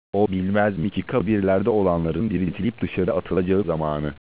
O bilmez mi ki kabirlerde olanların diriltilip dışarı atılacağı zamanı?